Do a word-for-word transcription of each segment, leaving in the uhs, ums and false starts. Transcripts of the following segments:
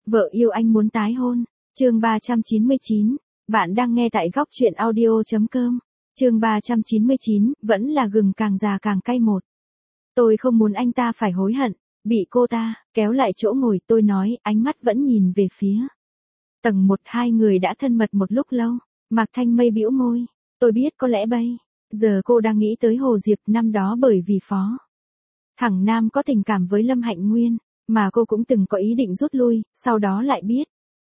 Vợ yêu anh muốn tái hôn. Chương ba trăm chín mươi chín. Bạn đang nghe tại góc truyện audio chấm com. Chương ba trăm chín mươi chín, vẫn là gừng càng già càng cay một. Tôi không muốn anh ta phải hối hận. Bị cô ta kéo lại chỗ ngồi, tôi nói, ánh mắt vẫn nhìn về phía tầng một. Hai người đã thân mật một lúc lâu. Mạc Thanh Mây bĩu môi. Tôi biết có lẽ bây giờ cô đang nghĩ tới Hồ Diệp năm đó, bởi vì Phó Thẳng Nam có tình cảm với Lâm Hạnh Nguyên, mà cô cũng từng có ý định rút lui, sau đó lại biết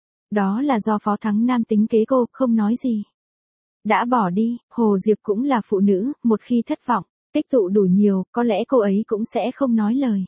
đó là do Phó Thắng Nam tính kế cô, không nói gì đã bỏ đi. Hồ Diệp cũng là phụ nữ, một khi thất vọng, tích tụ đủ nhiều, có lẽ cô ấy cũng sẽ không nói lời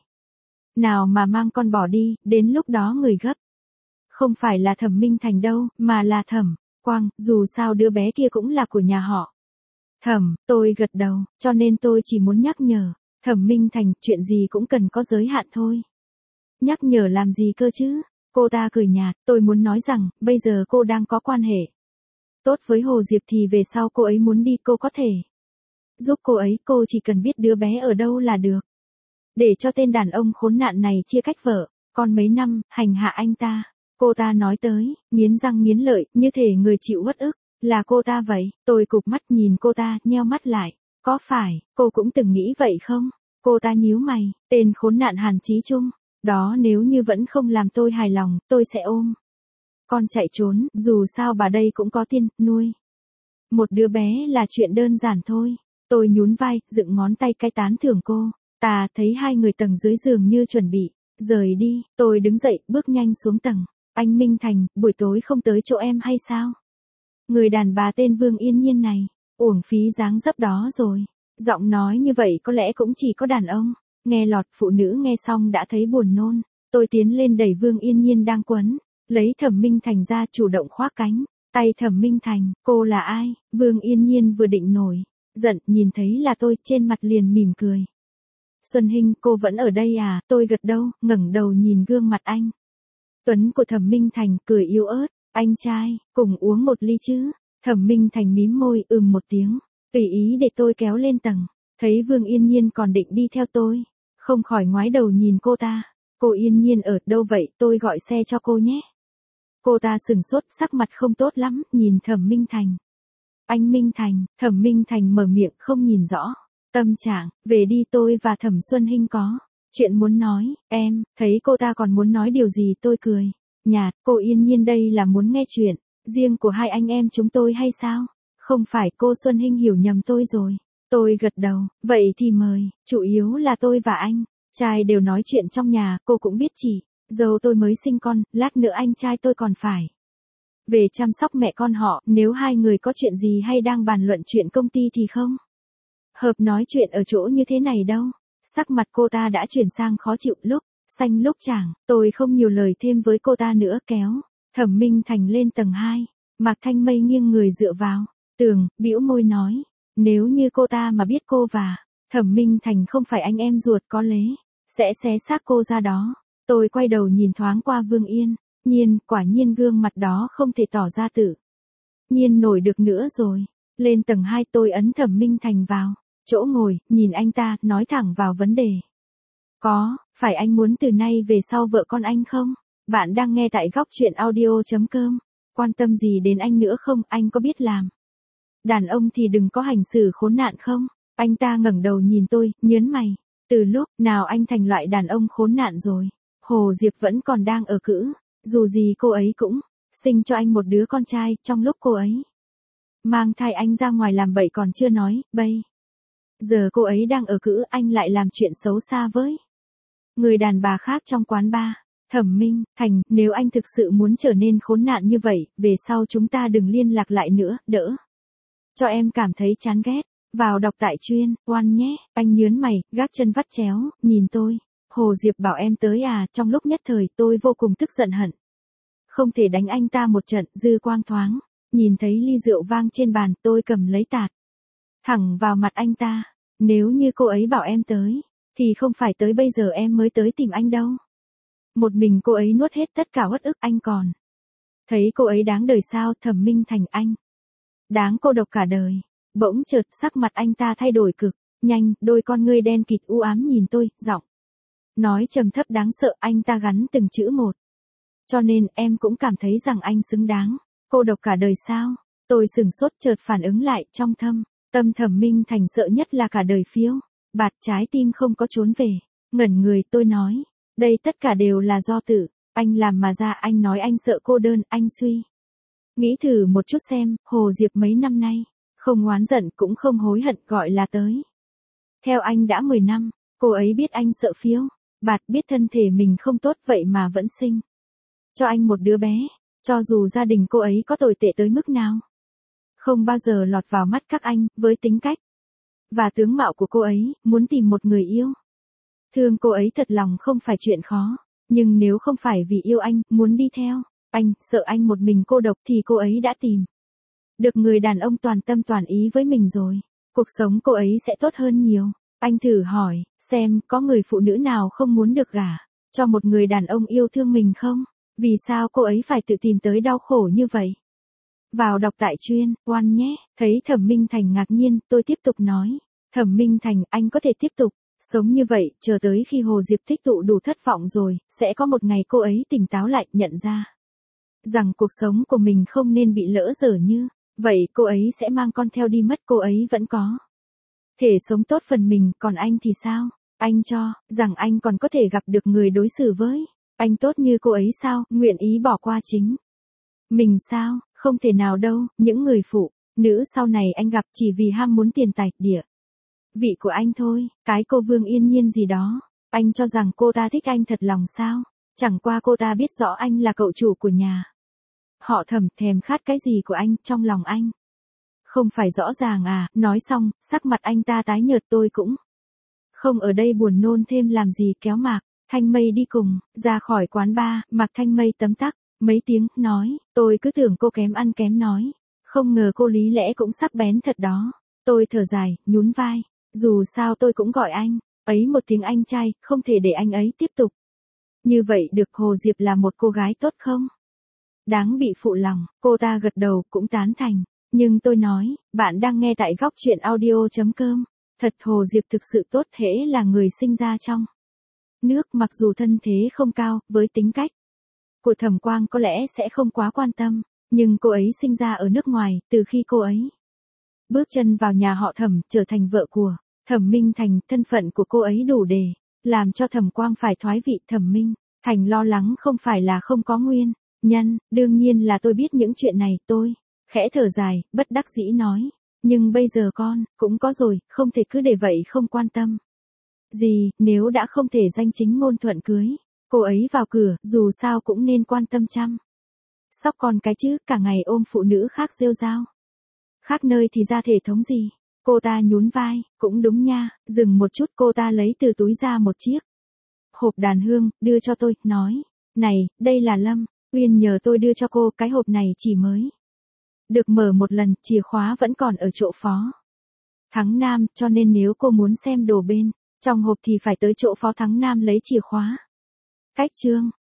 nào mà mang con bỏ đi. Đến lúc đó người gấp không phải là Thẩm Minh Thành đâu, mà là Thẩm Quang, dù sao đứa bé kia cũng là của nhà họ Thẩm. Tôi gật đầu, cho nên tôi chỉ muốn nhắc nhở Thẩm Minh Thành, chuyện gì cũng cần có giới hạn thôi. Nhắc nhở làm gì cơ chứ? Cô ta cười nhạt. Tôi muốn nói rằng, bây giờ cô đang có quan hệ tốt với Hồ Diệp thì về sau cô ấy muốn đi, cô có thể giúp cô ấy, cô chỉ cần biết đứa bé ở đâu là được. Để cho tên đàn ông khốn nạn này chia cách vợ con mấy năm, hành hạ anh ta. Cô ta nói tới, nghiến răng nghiến lợi, như thể người chịu uất ức là cô ta vậy. Tôi cụp mắt nhìn cô ta, nheo mắt lại. Có phải cô cũng từng nghĩ vậy không? Cô ta nhíu mày. Tên khốn nạn Hàn Chí Trung đó, nếu như vẫn không làm tôi hài lòng, tôi sẽ ôm con chạy trốn. Dù sao bà đây cũng có tiền nuôi một đứa bé là chuyện đơn giản thôi. Tôi nhún vai, dựng ngón tay cái tán thưởng cô ta. Thấy hai người tầng dưới giường như chuẩn bị rời đi, tôi đứng dậy, bước nhanh xuống tầng. Anh Minh Thành, buổi tối không tới chỗ em hay sao? Người đàn bà tên Vương Yên Nhiên này uổng phí dáng dấp đó rồi. Giọng nói như vậy có lẽ cũng chỉ có đàn ông nghe lọt, phụ nữ nghe xong đã thấy buồn nôn. Tôi tiến lên đẩy Vương Yên Nhiên đang quấn lấy Thẩm Minh Thành ra, chủ động khoác cánh tay Thẩm Minh Thành. Cô là ai? Vương Yên Nhiên vừa định nổi giận, nhìn thấy là tôi, trên mặt liền mỉm cười. Xuân Hinh, cô vẫn ở đây à? Tôi gật đầu, ngẩng đầu nhìn gương mặt anh tuấn của Thẩm Minh Thành, cười yếu ớt. Anh trai, cùng uống một ly chứ? Thẩm Minh Thành mím môi, ừm một tiếng, tùy ý để tôi kéo lên tầng. Thấy Vương Yên Nhiên còn định đi theo tôi, không khỏi ngoái đầu nhìn cô ta. Cô Yên Nhiên ở đâu vậy? Tôi gọi xe cho cô nhé. Cô ta sừng sốt, sắc mặt không tốt lắm, nhìn Thẩm Minh Thành. Anh Minh Thành. Thẩm Minh Thành mở miệng, không nhìn rõ tâm trạng. Về đi, tôi và Thẩm Xuân Hinh có chuyện muốn nói. Em thấy cô ta còn muốn nói điều gì, tôi cười nhạt. Cô Yên Nhiên đây là muốn nghe chuyện riêng của hai anh em chúng tôi hay sao? Không phải, cô Xuân Hinh hiểu nhầm tôi rồi. Tôi gật đầu, vậy thì mời. Chủ yếu là tôi và anh trai đều nói chuyện trong nhà, cô cũng biết chị dâu tôi mới sinh con, lát nữa anh trai tôi còn phải về chăm sóc mẹ con họ. Nếu hai người có chuyện gì hay đang bàn luận chuyện công ty thì không hợp nói chuyện ở chỗ như thế này đâu. Sắc mặt cô ta đã chuyển sang khó chịu, lúc xanh lúc chảng. Tôi không nhiều lời thêm với cô ta nữa, kéo Thẩm Minh Thành lên tầng hai. Mạc Thanh Mây nghiêng người dựa vào tường, bĩu môi nói, nếu như cô ta mà biết cô và Thẩm Minh Thành không phải anh em ruột, có lẽ sẽ xé xác cô ra đó. Tôi quay đầu nhìn thoáng qua Vương Yên Nhiên, quả nhiên gương mặt đó không thể tỏ ra tự nhiên nổi được nữa rồi. Lên tầng hai, tôi ấn Thẩm Minh Thành vào chỗ ngồi, nhìn anh ta, nói thẳng vào vấn đề. Có phải anh muốn từ nay về sau vợ con anh không? Bạn đang nghe tại góc truyện audio chấm com. Quan tâm gì đến anh nữa không? Anh có biết làm đàn ông thì đừng có hành xử khốn nạn không? Anh ta ngẩng đầu nhìn tôi, nhớn mày. Từ lúc nào anh thành loại đàn ông khốn nạn rồi? Hồ Diệp vẫn còn đang ở cữ. Dù gì cô ấy cũng sinh cho anh một đứa con trai, trong lúc cô ấy mang thai anh ra ngoài làm bậy còn chưa nói, bây giờ cô ấy đang ở cữ, anh lại làm chuyện xấu xa với người đàn bà khác trong quán bar. Thẩm Minh Thành, nếu anh thực sự muốn trở nên khốn nạn như vậy, về sau chúng ta đừng liên lạc lại nữa, đỡ cho em cảm thấy chán ghét. Vào đọc tại chuyên oan nhé. Anh nhớn mày, gác chân vắt chéo, nhìn tôi. Hồ Diệp bảo em tới à? Trong lúc nhất thời tôi vô cùng tức giận hận không thể đánh anh ta một trận. Dư quang thoáng nhìn thấy ly rượu vang trên bàn, tôi cầm lấy tạt thẳng vào mặt anh ta. Nếu như cô ấy bảo em tới thì không phải tới bây giờ em mới tới tìm anh đâu. Một mình cô ấy nuốt hết tất cả uất ức, anh còn thấy cô ấy đáng đời sao? Thẩm Minh Thành, anh đáng cô độc cả đời. Bỗng chợt sắc mặt anh ta thay đổi cực nhanh, đôi con ngươi đen kịt u ám nhìn tôi, giọng nói trầm thấp đáng sợ. Anh ta gắn từng chữ một Cho nên em cũng cảm thấy rằng anh xứng đáng. Cô độc cả đời sao? Tôi sửng sốt chợt phản ứng lại trong thâm. Tâm Thẩm Minh Thành sợ nhất là cả đời phiêu bạt, trái tim không có trốn về. Ngẩn người tôi nói. Đây tất cả đều là do tự anh làm mà ra. Anh nói anh sợ cô đơn, anh suy nghĩ thử một chút xem, Hồ Diệp mấy năm nay, không oán giận cũng không hối hận gọi là tới. Theo anh đã mười năm, cô ấy biết anh sợ phiêu bạt, biết thân thể mình không tốt vậy mà vẫn sinh cho anh một đứa bé, cho dù gia đình cô ấy có tồi tệ tới mức nào. Không bao giờ lọt vào mắt các anh, với tính cách và tướng mạo của cô ấy, muốn tìm một người yêu. Thương cô ấy thật lòng không phải chuyện khó, nhưng nếu không phải vì yêu anh, muốn đi theo anh, sợ anh một mình cô độc thì cô ấy đã tìm được người đàn ông toàn tâm toàn ý với mình rồi. Cuộc sống cô ấy sẽ tốt hơn nhiều. Anh thử hỏi, xem có người phụ nữ nào không muốn được gả cho một người đàn ông yêu thương mình không? Vì sao cô ấy phải tự tìm tới đau khổ như vậy? Vào đọc tại chuyên, oan nhé. Thấy Thẩm Minh Thành ngạc nhiên, tôi tiếp tục nói. Thẩm Minh Thành, anh có thể tiếp tục sống như vậy, chờ tới khi Hồ Diệp tích tụ đủ thất vọng rồi, sẽ có một ngày cô ấy tỉnh táo lại, nhận ra rằng cuộc sống của mình không nên bị lỡ dở như vậy, cô ấy sẽ mang con theo đi mất. Cô ấy vẫn có thể sống tốt phần mình, còn anh thì sao? Anh cho rằng anh còn có thể gặp được người đối xử với anh tốt như cô ấy sao? Nguyện ý bỏ qua chính mình sao? Không thể nào đâu. Những người phụ nữ sau này anh gặp chỉ vì ham muốn tiền tài, địa vị của anh thôi. Cái cô Vương Yên Nhiên gì đó, anh cho rằng cô ta thích anh thật lòng sao? Chẳng qua cô ta biết rõ anh là cậu chủ của nhà họ Thẩm, thèm khát cái gì của anh, trong lòng anh không phải rõ ràng à? Nói xong, sắc mặt anh ta tái nhợt. Tôi cũng không ở đây buồn nôn thêm làm gì, kéo Mạc Thanh Mây đi cùng ra khỏi quán bar. Mạc Thanh Mây tấm tắc mấy tiếng, nói, tôi cứ tưởng cô kém ăn kém nói, không ngờ cô lý lẽ cũng sắc bén thật đó. Tôi thở dài, nhún vai, dù sao tôi cũng gọi anh ấy một tiếng anh trai, không thể để anh ấy tiếp tục như vậy được. Hồ Diệp là một cô gái tốt không đáng bị phụ lòng. Cô ta gật đầu cũng tán thành. Nhưng tôi nói, bạn đang nghe tại góc truyện audio.com. Thật, Hồ Diệp thực sự tốt, hễ là người sinh ra trong nước, mặc dù thân thế không cao, với tính cách của Thẩm Quang có lẽ sẽ không quá quan tâm, nhưng cô ấy sinh ra ở nước ngoài, từ khi cô ấy bước chân vào nhà họ Thẩm, trở thành vợ của Thẩm Minh Thành, thân phận của cô ấy đủ để làm cho Thẩm Quang phải thoái vị. Thẩm Minh Thành lo lắng không phải là không có nguyên nhân, đương nhiên là tôi biết những chuyện này. Tôi khẽ thở dài, bất đắc dĩ nói, nhưng bây giờ con cũng có rồi, không thể cứ để vậy không quan tâm gì. Nếu đã không thể danh chính ngôn thuận cưới cô ấy vào cửa, dù sao cũng nên quan tâm chăm sóc con cái chứ, cả ngày ôm phụ nữ khác rêu rao khác nơi thì ra thể thống gì. Cô ta nhún vai, cũng đúng nha. Dừng một chút, cô ta lấy từ túi ra một chiếc hộp đàn hương, đưa cho tôi, nói, này, đây là Lâm Uyên nhờ tôi đưa cho cô. Cái hộp này chỉ mới được mở một lần, chìa khóa vẫn còn ở chỗ Phó Thắng Nam, cho nên nếu cô muốn xem đồ bên trong hộp thì phải tới chỗ Phó Thắng Nam lấy chìa khóa. Cách chương